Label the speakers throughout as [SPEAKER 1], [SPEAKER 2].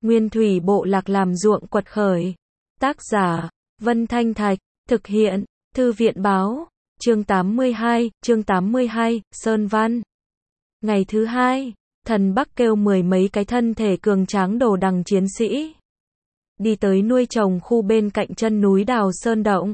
[SPEAKER 1] Nguyên thủy bộ lạc làm ruộng quật khởi. Tác giả, Vân Thanh Thạch, thực hiện, Thư viện báo, chương 82, Sơn Văn. Ngày thứ hai, thần Bắc kêu mười mấy cái thân thể cường tráng đồ đằng chiến sĩ. Đi tới nuôi trồng khu bên cạnh chân núi đào sơn động.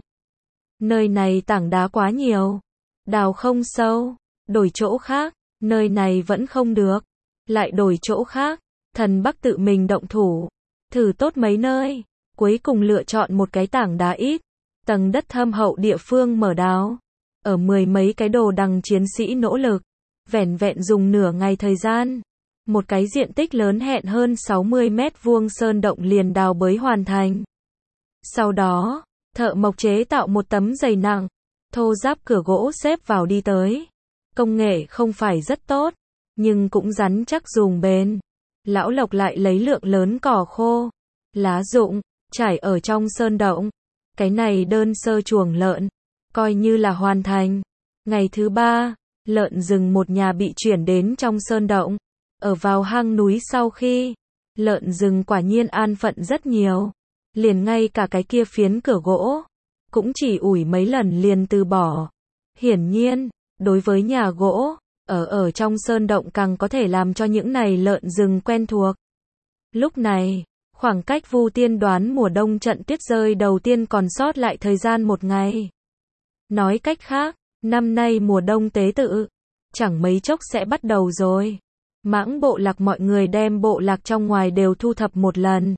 [SPEAKER 1] Nơi này tảng đá quá nhiều. Đào không sâu, đổi chỗ khác, nơi này vẫn không được. Lại đổi chỗ khác, thần Bắc tự mình động thủ. Thử tốt mấy nơi, cuối cùng lựa chọn một cái tảng đá ít. Tầng đất thâm hậu địa phương mở đào. Ở mười mấy cái đồ đằng chiến sĩ nỗ lực. Vẻn vẹn dùng nửa ngày thời gian. Một cái diện tích lớn hẹn hơn 60 mét vuông sơn động liền đào bới hoàn thành. Sau đó, thợ mộc chế tạo một tấm dày nặng, thô ráp cửa gỗ xếp vào đi tới. Công nghệ không phải rất tốt, nhưng cũng rắn chắc dùng bền. Lão Lộc lại lấy lượng lớn cỏ khô, lá rụng, trải ở trong sơn động. Cái này đơn sơ chuồng lợn, coi như là hoàn thành. Ngày thứ ba, lợn rừng một nhà bị chuyển đến trong sơn động. Ở vào hang núi sau khi, lợn rừng quả nhiên an phận rất nhiều. Liền ngay cả cái kia phiến cửa gỗ, cũng chỉ ủi mấy lần liền từ bỏ. Hiển nhiên, đối với nhà gỗ, ở trong sơn động càng có thể làm cho những này lợn rừng quen thuộc. Lúc này, khoảng cách Vu Tiên đoán mùa đông trận tuyết rơi đầu tiên còn sót lại thời gian một ngày. Nói cách khác, năm nay mùa đông tế tự, chẳng mấy chốc sẽ bắt đầu rồi. Mãng bộ lạc mọi người đem bộ lạc trong ngoài đều thu thập một lần.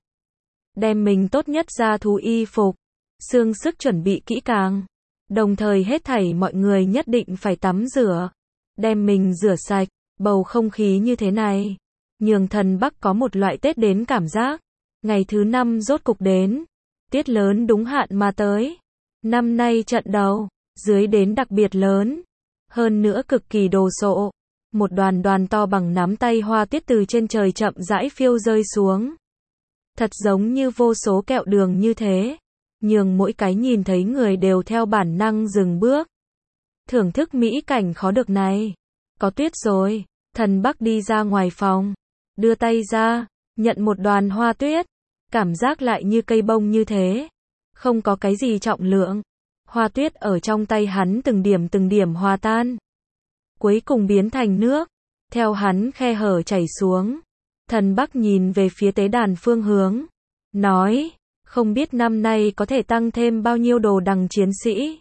[SPEAKER 1] Đem mình tốt nhất ra thú y phục, xương sức chuẩn bị kỹ càng. Đồng thời hết thảy mọi người nhất định phải tắm rửa. Đem mình rửa sạch, bầu không khí như thế này. Nhường thần Bắc có một loại Tết đến cảm giác. Ngày thứ 5 rốt cục đến. Tiết lớn đúng hạn mà tới. Năm nay trận đầu, dưới đến đặc biệt lớn. Hơn nữa cực kỳ đồ sộ. Một đoàn to bằng nắm tay hoa tuyết từ trên trời chậm rãi phiêu rơi xuống. Thật giống như vô số kẹo đường như thế. Nhường mỗi cái nhìn thấy người đều theo bản năng dừng bước. Thưởng thức mỹ cảnh khó được này. Có tuyết rồi. Thần Bắc đi ra ngoài phòng. Đưa tay ra, nhận một đoàn hoa tuyết. Cảm giác lại như cây bông như thế. Không có cái gì trọng lượng. Hoa tuyết ở trong tay hắn từng điểm hòa tan. Cuối cùng biến thành nước. Theo hắn khe hở chảy xuống. Thần Bắc nhìn về phía tế đàn phương hướng. Nói, không biết năm nay có thể tăng thêm bao nhiêu đồ đằng chiến sĩ.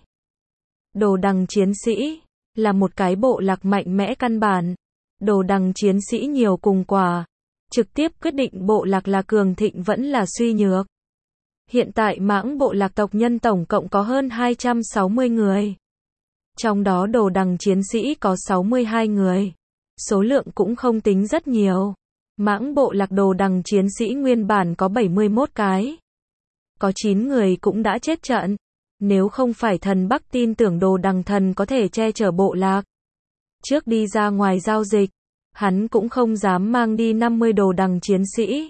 [SPEAKER 1] Đồ đằng chiến sĩ, là một cái bộ lạc mạnh mẽ căn bản. Đồ đằng chiến sĩ nhiều cùng quả. Trực tiếp quyết định bộ lạc là cường thịnh vẫn là suy nhược. Hiện tại mãng bộ lạc tộc nhân tổng cộng có hơn 260 người. Trong đó đồ đằng chiến sĩ có 62 người. Số lượng cũng không tính rất nhiều. Mãng bộ lạc đồ đằng chiến sĩ nguyên bản có 71 cái. Có 9 người cũng đã chết trận. Nếu không phải thần Bắc tin tưởng đồ đằng thần có thể che chở bộ lạc. Trước đi ra ngoài giao dịch, hắn cũng không dám mang đi 50 đồ đằng chiến sĩ.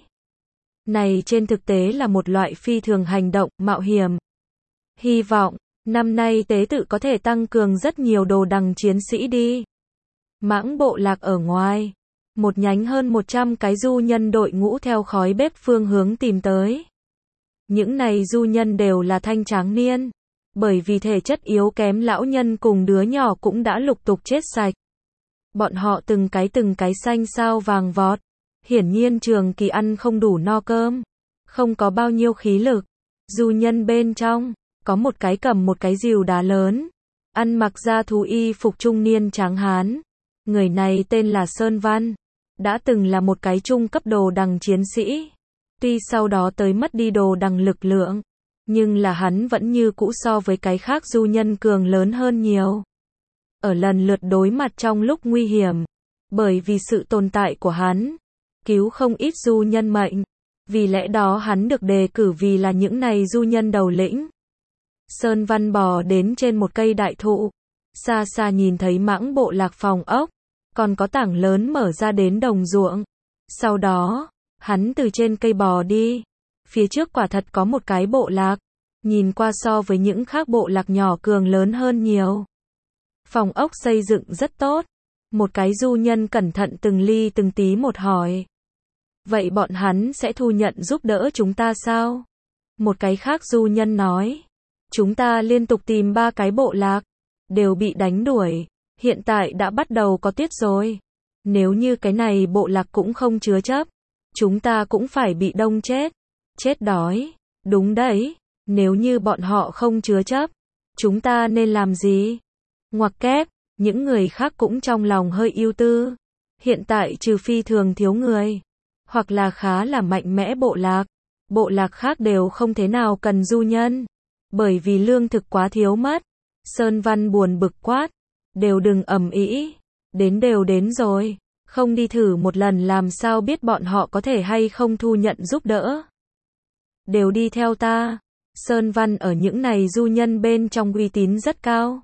[SPEAKER 1] Này trên thực tế là một loại phi thường hành động, mạo hiểm. Hy vọng, năm nay tế tự có thể tăng cường rất nhiều đồ đằng chiến sĩ đi. Mãng bộ lạc ở ngoài. Một nhánh hơn 100 cái du nhân đội ngũ theo khói bếp phương hướng tìm tới. Những này du nhân đều là thanh tráng niên. Bởi vì thể chất yếu kém lão nhân cùng đứa nhỏ cũng đã lục tục chết sạch. Bọn họ từng cái xanh xao vàng vọt. Hiển nhiên trường kỳ ăn không đủ no cơm. Không có bao nhiêu khí lực. Du nhân bên trong, có một cái cầm một cái rìu đá lớn. Ăn mặc da thú y phục trung niên tráng hán. Người này tên là Sơn Văn. Đã từng là một cái trung cấp đồ đằng chiến sĩ. Tuy sau đó tới mất đi đồ đằng lực lượng. Nhưng là hắn vẫn như cũ so với cái khác du nhân cường lớn hơn nhiều. Ở lần lượt đối mặt trong lúc nguy hiểm. Bởi vì sự tồn tại của hắn. Cứu không ít du nhân mệnh. Vì lẽ đó hắn được đề cử vì là những này du nhân đầu lĩnh. Sơn Văn bò đến trên một cây đại thụ. Xa xa nhìn thấy mãng bộ lạc phòng ốc. Còn có tảng lớn mở ra đến đồng ruộng. Sau đó, hắn từ trên cây bò đi. Phía trước quả thật có một cái bộ lạc. Nhìn qua so với những khác bộ lạc nhỏ cường lớn hơn nhiều. Phòng ốc xây dựng rất tốt. Một cái du nhân cẩn thận từng ly từng tí một hỏi. Vậy bọn hắn sẽ thu nhận giúp đỡ chúng ta sao? Một cái khác du nhân nói. Chúng ta liên tục tìm 3 cái bộ lạc, đều bị đánh đuổi, hiện tại đã bắt đầu có tuyết rồi. Nếu như cái này bộ lạc cũng không chứa chấp, chúng ta cũng phải bị đông chết. Chết đói. Đúng đấy, nếu như bọn họ không chứa chấp, chúng ta nên làm gì? Ngoặc kép, những người khác cũng trong lòng hơi ưu tư. Hiện tại trừ phi thường thiếu người, hoặc là khá là mạnh mẽ bộ lạc khác đều không thế nào cần du nhân, bởi vì lương thực quá thiếu mất. Sơn Văn buồn bực quát, đều đừng ầm ĩ, đều đến rồi, không đi thử một lần làm sao biết bọn họ có thể hay không thu nhận giúp đỡ. Đều đi theo ta. Sơn Văn ở những này du nhân bên trong uy tín rất cao.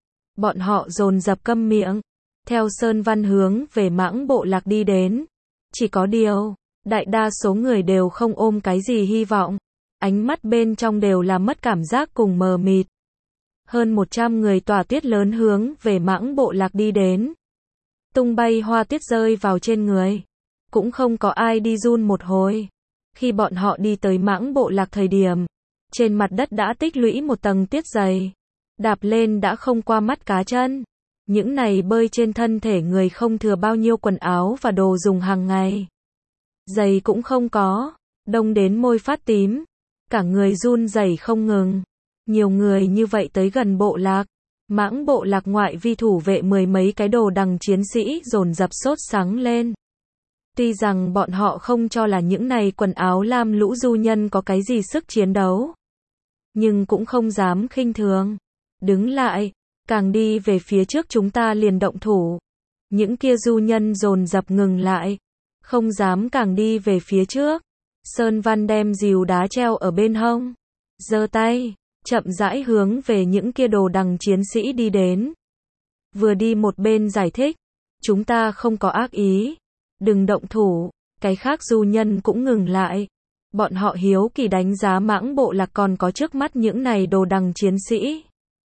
[SPEAKER 1] Bọn họ dồn dập câm miệng, theo Sơn Văn hướng về Mãng bộ lạc đi đến. Chỉ có điều, đại đa số người đều không ôm cái gì hy vọng, ánh mắt bên trong đều là mất cảm giác cùng mờ mịt. Hơn 100 người tỏa tuyết lớn hướng về Mãng bộ lạc đi đến. Tung bay hoa tuyết rơi vào trên người, cũng không có ai đi run một hồi. Khi bọn họ đi tới Mãng bộ lạc thời điểm, trên mặt đất đã tích lũy một tầng tuyết dày, đạp lên đã không qua mắt cá chân. Những này bơi trên thân thể người không thừa bao nhiêu quần áo và đồ dùng hàng ngày. Giày cũng không có, đông đến môi phát tím, cả người run rẩy không ngừng. Nhiều người như vậy tới gần bộ lạc, Mãng bộ lạc ngoại vi thủ vệ 10 mấy cái đồ đằng chiến sĩ dồn dập sốt sáng lên. Tuy rằng bọn họ không cho là những này quần áo lam lũ du nhân có cái gì sức chiến đấu, nhưng cũng không dám khinh thường. Đứng lại, càng đi về phía trước chúng ta liền động thủ. Những kia du nhân dồn dập ngừng lại, không dám càng đi về phía trước. Sơn Văn đem rìu đá treo ở bên hông, giơ tay, chậm rãi hướng về những kia đồ đằng chiến sĩ đi đến. Vừa đi một bên giải thích, chúng ta không có ác ý, đừng động thủ. Cái khác du nhân cũng ngừng lại. Bọn họ hiếu kỳ đánh giá Mãng bộ lạc còn có trước mắt những này đồ đằng chiến sĩ.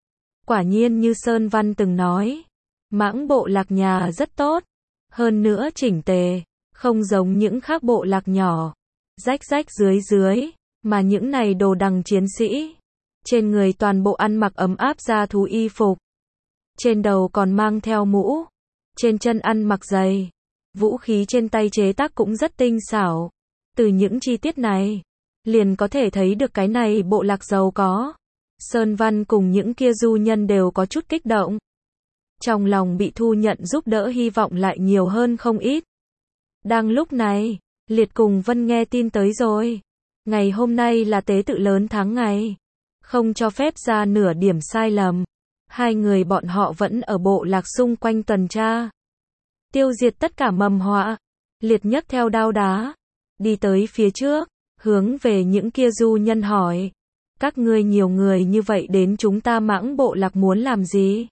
[SPEAKER 1] Quả nhiên như Sơn Văn từng nói, Mãng bộ lạc nhà rất tốt, hơn nữa chỉnh tề, không giống những khác bộ lạc nhỏ, rách rách dưới, mà những này đồ đằng chiến sĩ, trên người toàn bộ ăn mặc ấm áp da thú y phục, trên đầu còn mang theo mũ, trên chân ăn mặc giày, vũ khí trên tay chế tác cũng rất tinh xảo. Từ những chi tiết này, liền có thể thấy được cái này bộ lạc giàu có. Sơn Văn cùng những kia du nhân đều có chút kích động. Trong lòng bị thu nhận giúp đỡ hy vọng lại nhiều hơn không ít. Đang lúc này, Liệt cùng Vân nghe tin tới rồi. Ngày hôm nay là tế tự lớn tháng ngày, không cho phép ra nửa điểm sai lầm. Hai người bọn họ vẫn ở bộ lạc xung quanh tuần tra, tiêu diệt tất cả mầm họa. Liệt nhấc theo đao đá, đi tới phía trước, hướng về những kia du nhân hỏi. Các ngươi nhiều người như vậy đến chúng ta Mãng bộ lạc muốn làm gì?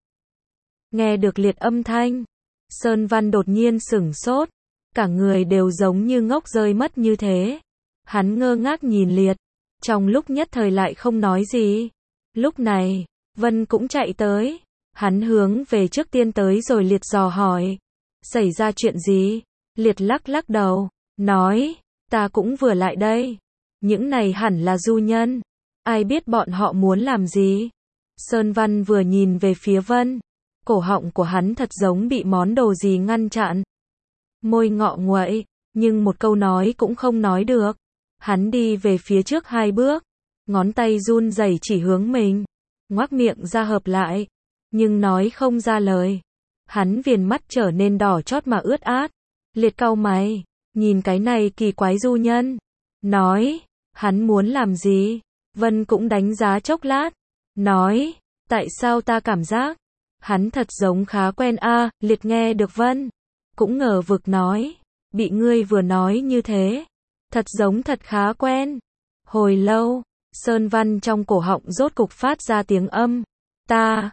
[SPEAKER 1] Nghe được Liệt âm thanh, Sơn Văn đột nhiên sửng sốt, cả người đều giống như ngốc rơi mất như thế. Hắn ngơ ngác nhìn Liệt, trong lúc nhất thời lại không nói gì. Lúc này, Vân cũng chạy tới, hắn hướng về trước tiên tới rồi Liệt dò hỏi. Xảy ra chuyện gì? Liệt lắc lắc đầu, nói, ta cũng vừa lại đây. Những này hẳn là du nhân. Ai biết bọn họ muốn làm gì? Sơn Văn vừa nhìn về phía Vân, cổ họng của hắn thật giống bị món đồ gì ngăn chặn. Môi ngọ nguậy, nhưng một câu nói cũng không nói được. Hắn đi về phía trước 2 bước, ngón tay run rẩy chỉ hướng mình, ngoác miệng ra hợp lại, nhưng nói không ra lời. Hắn viền mắt trở nên đỏ chót mà ướt át. Liệt cau mày, nhìn cái này kỳ quái du nhân, nói, hắn muốn làm gì? Vân cũng đánh giá chốc lát, nói, tại sao ta cảm giác hắn thật giống khá quen a. Liệt nghe được Vân, cũng ngờ vực nói, bị ngươi vừa nói như thế, thật giống thật khá quen. Hồi lâu, Sơn Văn trong cổ họng rốt cục phát ra tiếng âm, ta,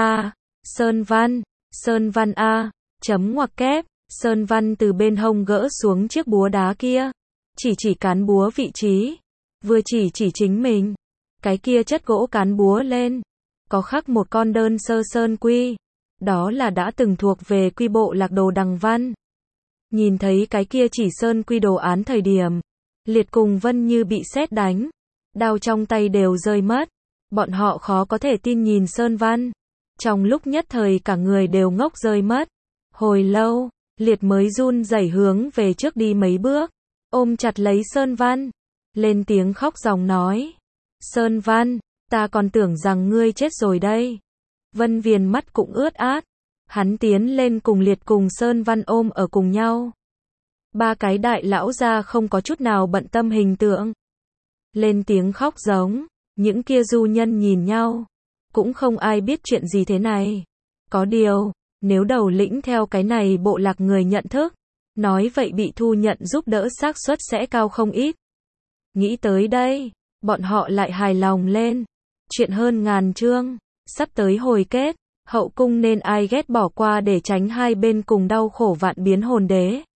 [SPEAKER 1] Sơn Văn a, chấm ngoặc kép. Sơn Văn từ bên hông gỡ xuống chiếc búa đá kia, chỉ cán búa vị trí, vừa chỉ chính mình. Cái kia chất gỗ cán búa lên, có khắc một con đơn sơ sơn quy, đó là đã từng thuộc về quy bộ lạc đồ đằng văn. Nhìn thấy cái kia chỉ sơn quy đồ án thời điểm, Liệt cùng Vân như bị sét đánh, đao trong tay đều rơi mất. Bọn họ khó có thể tin nhìn Sơn Văn. Trong lúc nhất thời cả người đều ngốc rơi mất. Hồi lâu, Liệt mới run rẩy hướng về trước đi mấy bước, ôm chặt lấy Sơn Văn, lên tiếng khóc ròng nói. Sơn Văn, ta còn tưởng rằng ngươi chết rồi đây. Vân Viền mắt cũng ướt át. Hắn tiến lên cùng Liệt cùng Sơn Văn ôm ở cùng nhau. Ba cái đại lão gia không có chút nào bận tâm hình tượng. Lên tiếng khóc giống. Những kia du nhân nhìn nhau. Cũng không ai biết chuyện gì thế này. Có điều, nếu đầu lĩnh theo cái này bộ lạc người nhận thức, nói vậy bị thu nhận giúp đỡ xác suất sẽ cao không ít. Nghĩ tới đây, bọn họ lại hài lòng lên. Chuyện hơn ngàn chương, sắp tới hồi kết, hậu cung nên ai ghét bỏ qua để tránh hai bên cùng đau khổ vạn biến hồn đế.